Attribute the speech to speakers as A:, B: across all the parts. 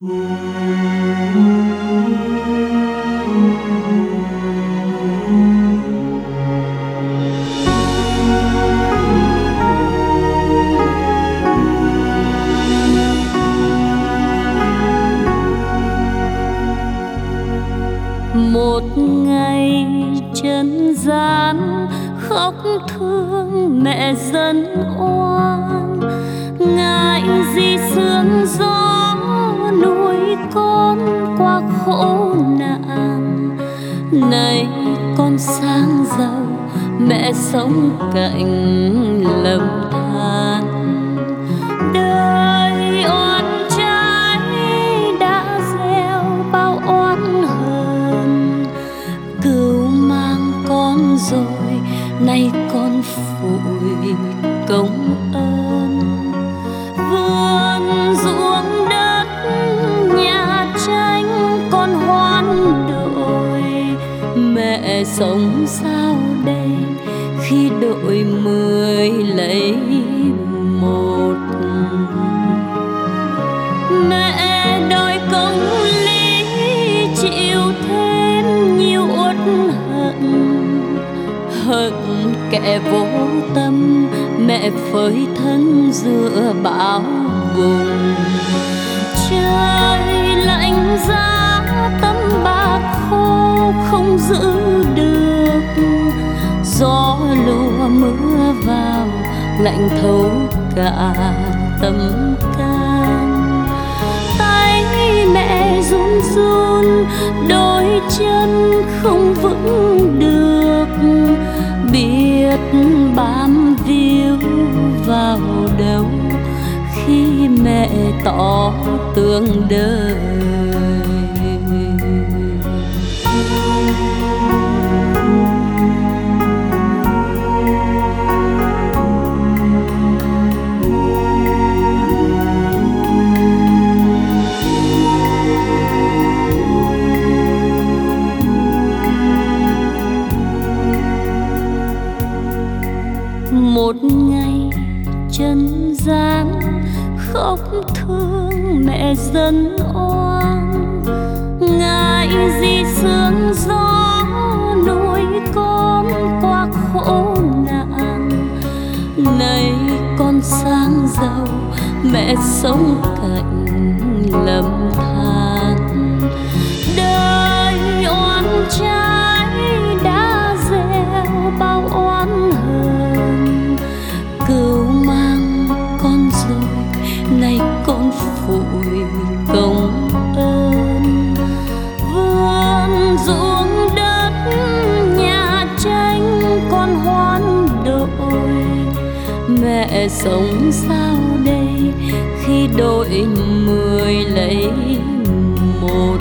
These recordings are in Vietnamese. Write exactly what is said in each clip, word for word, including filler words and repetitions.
A: Một ngày trần gian khóc thương mẹ dân oan, ngại gì sương gió nuôi con qua khổ nạn. Nay con sang giàu mẹ sống cạnh lầm than. Đời oan trái đã gieo bao oan hờn, cừu mang con rồi nay con phủi công ơn. Vườn ruộng đất nhà tranh con hoán đổi, mẹ sống sao đây khi đội mười lấy một. Mẹ đòi công lý chịu thêm nhiều uất hận, hận kẻ vô tâm mẹ phơi thân giữa bão bùng. Trời lạnh giá tấm bạc khô không giữ được, gió lùa mưa vào lạnh thấu cả tâm can. Tay mẹ run run đôi chân không vững được, biết bám víu vào đâu khi mẹ tỏ tương đời. Một ngày trần gian khóc thương mẹ dân oan, ngại gì sương gió nuôi con qua khổ nạn. Nay con sang giàu mẹ sống cạnh lầm than. Đời oan trái đã gieo bao oan hờn, cừu mang con rồi nay con phủi công ơn. Vườn ruộng đất nhà tranh con hoán đổi, mẹ sống sao đây khi đội mười lấy một.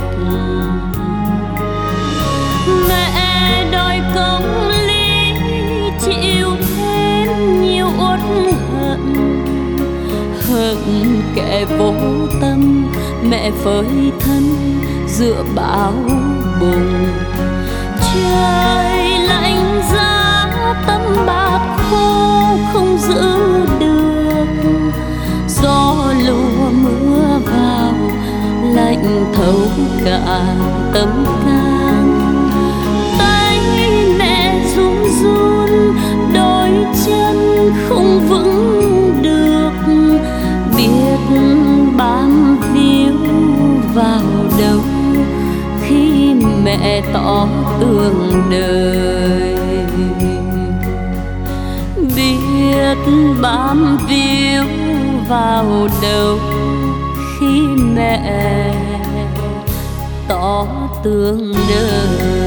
A: Mẹ đòi công lý chịu thêm nhiều uất hận, hận kẻ vô tâm mẹ phơi thân giữa bão bùng. Trời lạnh giá tấm bạc khô không giữ được, gió lùa mưa vào lạnh thấu cả tâm can. Tay mẹ run run đôi chân không vững được, biết bám víu vào đâu khi mẹ tỏ tương đời. Biết bám víu vào đâu khi mẹ tỏ tương đời.